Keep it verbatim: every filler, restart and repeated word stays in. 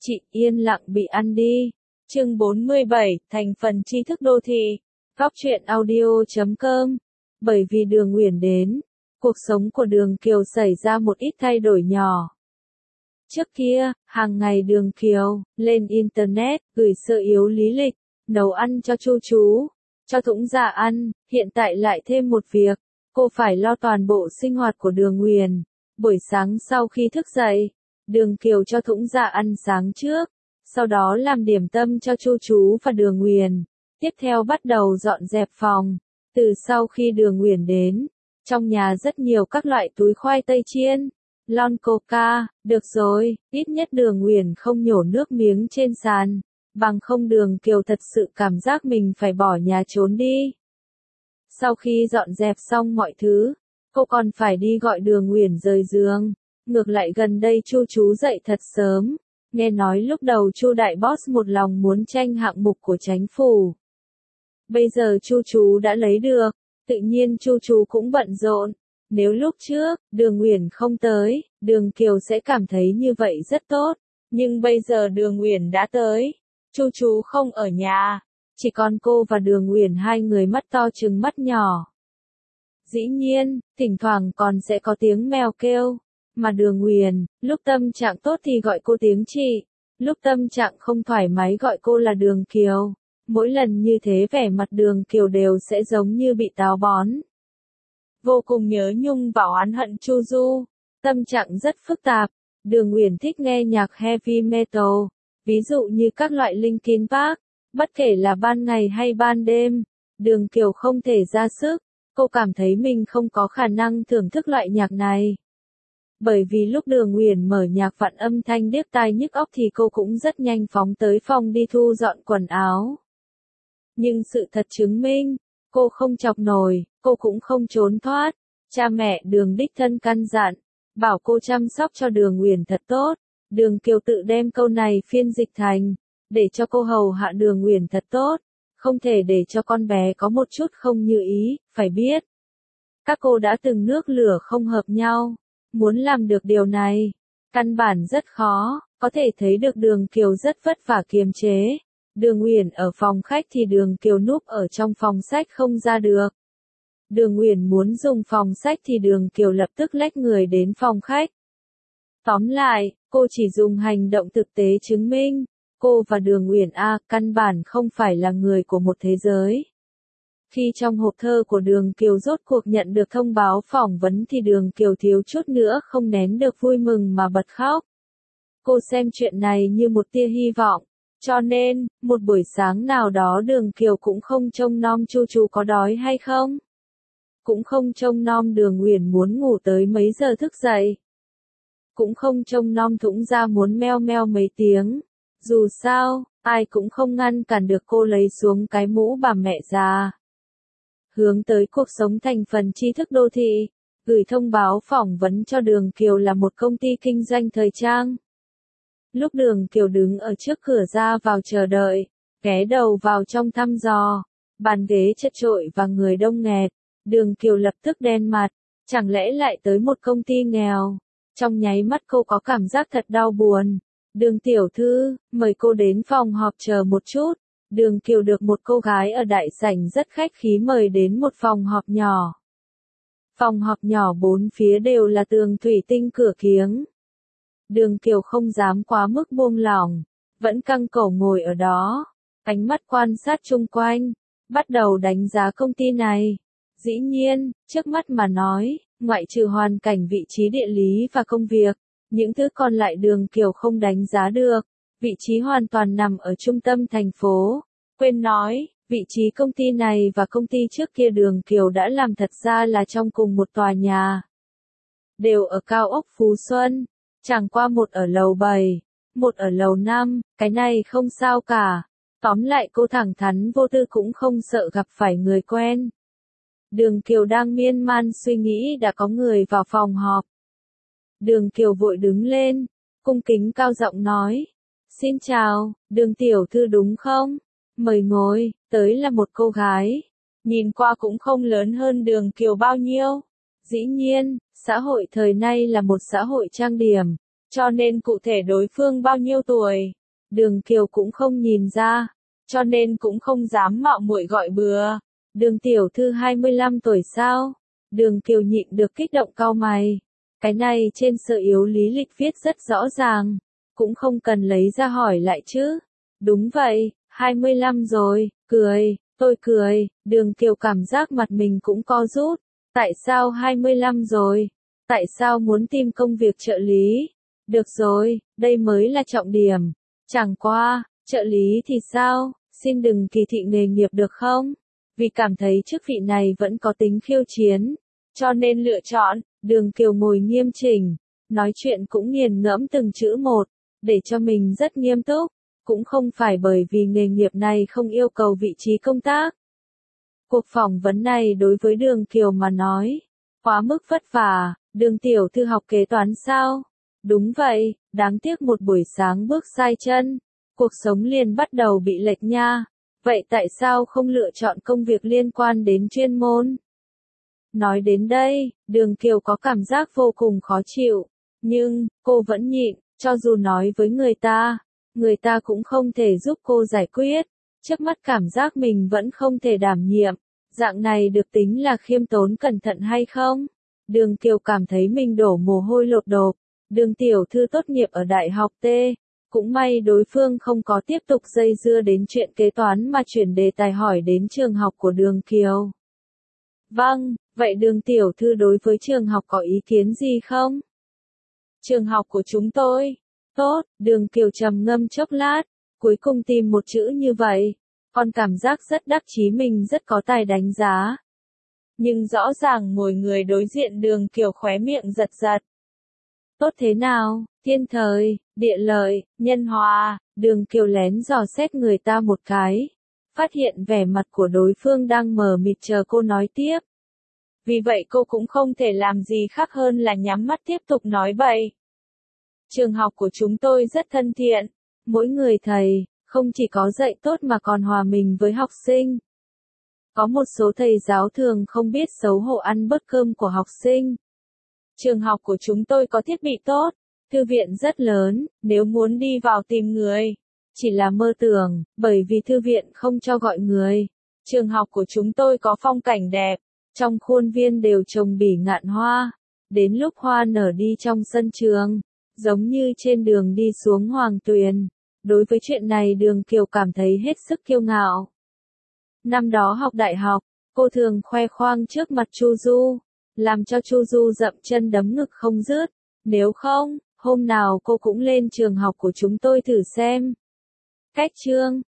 Chị yên lặng bị ăn đi. Chương bốn mươi bảy, thành phần tri thức đô thị. Góc truyện audio chấm com. Bởi vì Đường Uyển đến, cuộc sống của Đường Kiều xảy ra một ít thay đổi nhỏ. Trước kia, hàng ngày Đường Kiều lên internet, gửi sơ yếu lý lịch, nấu ăn cho chu chú, cho Thũng Dạ ăn. Hiện tại lại thêm một việc, cô phải lo toàn bộ sinh hoạt của Đường Uyển. Buổi sáng sau khi thức dậy, Đường Kiều cho Thũng Dạ ăn sáng trước, sau đó làm điểm tâm cho chu chú và Đường Uyển. Tiếp theo bắt đầu dọn dẹp phòng. Từ sau khi Đường Uyển đến, trong nhà rất nhiều các loại túi khoai tây chiên, lon coca. Được rồi, ít nhất Đường Uyển không nhổ nước miếng trên sàn, bằng không Đường Kiều thật sự cảm giác mình phải bỏ nhà trốn đi. Sau khi dọn dẹp xong mọi thứ, cô còn phải đi gọi Đường Uyển rời giường. Ngược lại gần đây chu chú dậy thật sớm, nghe nói lúc đầu chu đại boss một lòng muốn tranh hạng mục của chính phủ. Bây giờ chu chú đã lấy được, tự nhiên chu chú cũng bận rộn. Nếu lúc trước, Đường Uyển không tới, Đường Kiều sẽ cảm thấy như vậy rất tốt. Nhưng bây giờ Đường Uyển đã tới, chu chú không ở nhà, chỉ còn cô và Đường Uyển hai người mắt to trừng mắt nhỏ. Dĩ nhiên, thỉnh thoảng còn sẽ có tiếng mèo kêu. Mà Đường Uyển, lúc tâm trạng tốt thì gọi cô tiếng chị, lúc tâm trạng không thoải mái gọi cô là Đường Kiều. Mỗi lần như thế vẻ mặt Đường Kiều đều sẽ giống như bị táo bón. Vô cùng nhớ nhung và oán hận Chu Du, tâm trạng rất phức tạp. Đường Uyển thích nghe nhạc heavy metal, ví dụ như các loại Linkin Park, bất kể là ban ngày hay ban đêm, Đường Kiều không thể ra sức, cô cảm thấy mình không có khả năng thưởng thức loại nhạc này. Bởi vì lúc Đường Uyển mở nhạc vặn âm thanh điếc tai nhức óc thì cô cũng rất nhanh phóng tới phòng đi thu dọn quần áo. Nhưng sự thật chứng minh, cô không chọc nổi, cô cũng không trốn thoát. Cha mẹ Đường đích thân căn dặn, bảo cô chăm sóc cho Đường Uyển thật tốt. Đường Kiều tự đem câu này phiên dịch thành, để cho cô hầu hạ Đường Uyển thật tốt, không thể để cho con bé có một chút không như ý, phải biết. Các cô đã từng nước lửa không hợp nhau. Muốn làm được điều này, căn bản rất khó, có thể thấy được Đường Kiều rất vất vả kiềm chế. Đường Uyển ở phòng khách thì Đường Kiều núp ở trong phòng sách không ra được. Đường Uyển muốn dùng phòng sách thì Đường Kiều lập tức lách người đến phòng khách. Tóm lại, cô chỉ dùng hành động thực tế chứng minh, cô và Đường Uyển A căn bản không phải là người của một thế giới. Khi trong hộp thơ của Đường Kiều rốt cuộc nhận được thông báo phỏng vấn thì Đường Kiều thiếu chút nữa không nén được vui mừng mà bật khóc. Cô xem chuyện này như một tia hy vọng, cho nên, một buổi sáng nào đó Đường Kiều cũng không trông nom chu chú có đói hay không. Cũng không trông nom Đường Uyển muốn ngủ tới mấy giờ thức dậy. Cũng không trông nom Thũng Dạ muốn meo meo mấy tiếng. Dù sao, ai cũng không ngăn cản được cô lấy xuống cái mũ bà mẹ già. Hướng tới cuộc sống thành phần tri thức đô thị, gửi thông báo phỏng vấn cho Đường Kiều là một công ty kinh doanh thời trang. Lúc Đường Kiều đứng ở trước cửa ra vào chờ đợi, ghé đầu vào trong thăm dò, bàn ghế chật chội và người đông nghẹt, Đường Kiều lập tức đen mặt, chẳng lẽ lại tới một công ty nghèo. Trong nháy mắt cô có cảm giác thật đau buồn. Đường tiểu thư, mời cô đến phòng họp chờ một chút. Đường Kiều được một cô gái ở đại sảnh rất khách khí mời đến một phòng họp nhỏ. Phòng họp nhỏ bốn phía đều là tường thủy tinh cửa kiếng. Đường Kiều không dám quá mức buông lỏng, vẫn căng cổ ngồi ở đó, ánh mắt quan sát chung quanh, bắt đầu đánh giá công ty này. Dĩ nhiên, trước mắt mà nói, ngoại trừ hoàn cảnh vị trí địa lý và công việc, những thứ còn lại Đường Kiều không đánh giá được. Vị trí hoàn toàn nằm ở trung tâm thành phố. Quên nói, vị trí công ty này và công ty trước kia Đường Kiều đã làm thật ra là trong cùng một tòa nhà. Đều ở cao ốc Phú Xuân, chẳng qua một ở lầu bảy, một ở lầu năm, cái này không sao cả. Tóm lại cô thẳng thắn vô tư cũng không sợ gặp phải người quen. Đường Kiều đang miên man suy nghĩ đã có người vào phòng họp. Đường Kiều vội đứng lên, cung kính cao giọng nói. Xin chào, Đường tiểu thư đúng không? Mời ngồi. Tới là một cô gái. Nhìn qua cũng không lớn hơn Đường Kiều bao nhiêu. Dĩ nhiên, xã hội thời nay là một xã hội trang điểm. cho nên cụ thể đối phương bao nhiêu tuổi, Đường Kiều cũng không nhìn ra, cho nên cũng không dám mạo muội gọi bừa. Đường tiểu thư hai mươi lăm tuổi sao? Đường Kiều nhịn được kích động cau mày. Cái này trên sở yếu lý lịch viết rất rõ ràng, cũng không cần lấy ra hỏi lại chứ. Đúng vậy, hai mươi lăm rồi, cười, tôi cười, Đường Kiều cảm giác mặt mình cũng co rút. Tại sao hai mươi lăm rồi? Tại sao muốn tìm công việc trợ lý? Được rồi, đây mới là trọng điểm. Chẳng qua, trợ lý thì sao? Xin đừng kỳ thị nghề nghiệp được không? Vì cảm thấy chức vị này vẫn có tính khiêu chiến, cho nên lựa chọn. Đường Kiều ngồi nghiêm chỉnh, nói chuyện cũng nghiền ngẫm từng chữ một, để cho mình rất nghiêm túc, cũng không phải bởi vì nghề nghiệp này không yêu cầu vị trí công tác. Cuộc phỏng vấn này đối với Đường Kiều mà nói, quá mức vất vả. Đường tiểu thư học kế toán sao? Đúng vậy, đáng tiếc một buổi sáng bước sai chân, cuộc sống liền bắt đầu bị lệch nha. Vậy tại sao không lựa chọn công việc liên quan đến chuyên môn? Nói đến đây, Đường Kiều có cảm giác vô cùng khó chịu, nhưng, cô vẫn nhịn, cho dù nói với người ta, người ta cũng không thể giúp cô giải quyết, trước mắt cảm giác mình vẫn không thể đảm nhiệm, dạng này được tính là khiêm tốn cẩn thận hay không? Đường Kiều cảm thấy mình đổ mồ hôi lột đột. Đường tiểu thư tốt nghiệp ở Đại học T, cũng may đối phương không có tiếp tục dây dưa đến chuyện kế toán mà chuyển đề tài hỏi đến trường học của Đường Kiều. Vâng, vậy Đường tiểu thư đối với trường học có ý kiến gì không? Trường học của chúng tôi, tốt, Đường Kiều trầm ngâm chốc lát, cuối cùng tìm một chữ như vậy, còn cảm giác rất đắc chí mình rất có tài đánh giá. Nhưng rõ ràng ngồi người đối diện Đường Kiều khóe miệng giật giật. Tốt thế nào, thiên thời, địa lợi, nhân hòa, Đường Kiều lén dò xét người ta một cái, phát hiện vẻ mặt của đối phương đang mờ mịt chờ cô nói tiếp. Vì vậy cô cũng không thể làm gì khác hơn là nhắm mắt tiếp tục nói bậy. Trường học của chúng tôi rất thân thiện, mỗi người thầy, không chỉ có dạy tốt mà còn hòa mình với học sinh. Có một số thầy giáo thường không biết xấu hổ ăn bớt cơm của học sinh. Trường học của chúng tôi có thiết bị tốt, thư viện rất lớn, nếu muốn đi vào tìm người, chỉ là mơ tưởng, bởi vì thư viện không cho gọi người. Trường học của chúng tôi có phong cảnh đẹp, trong khuôn viên đều trồng bỉ ngạn hoa, đến lúc hoa nở đi trong sân trường, giống như trên đường đi xuống Hoàng Tuyền. Đối với chuyện này Đường Kiều cảm thấy hết sức kiêu ngạo. Năm đó học đại học, cô thường khoe khoang trước mặt Chu Du, làm cho Chu Du dậm chân đấm ngực không dứt. Nếu không, hôm nào cô cũng lên trường học của chúng tôi thử xem. Cách chương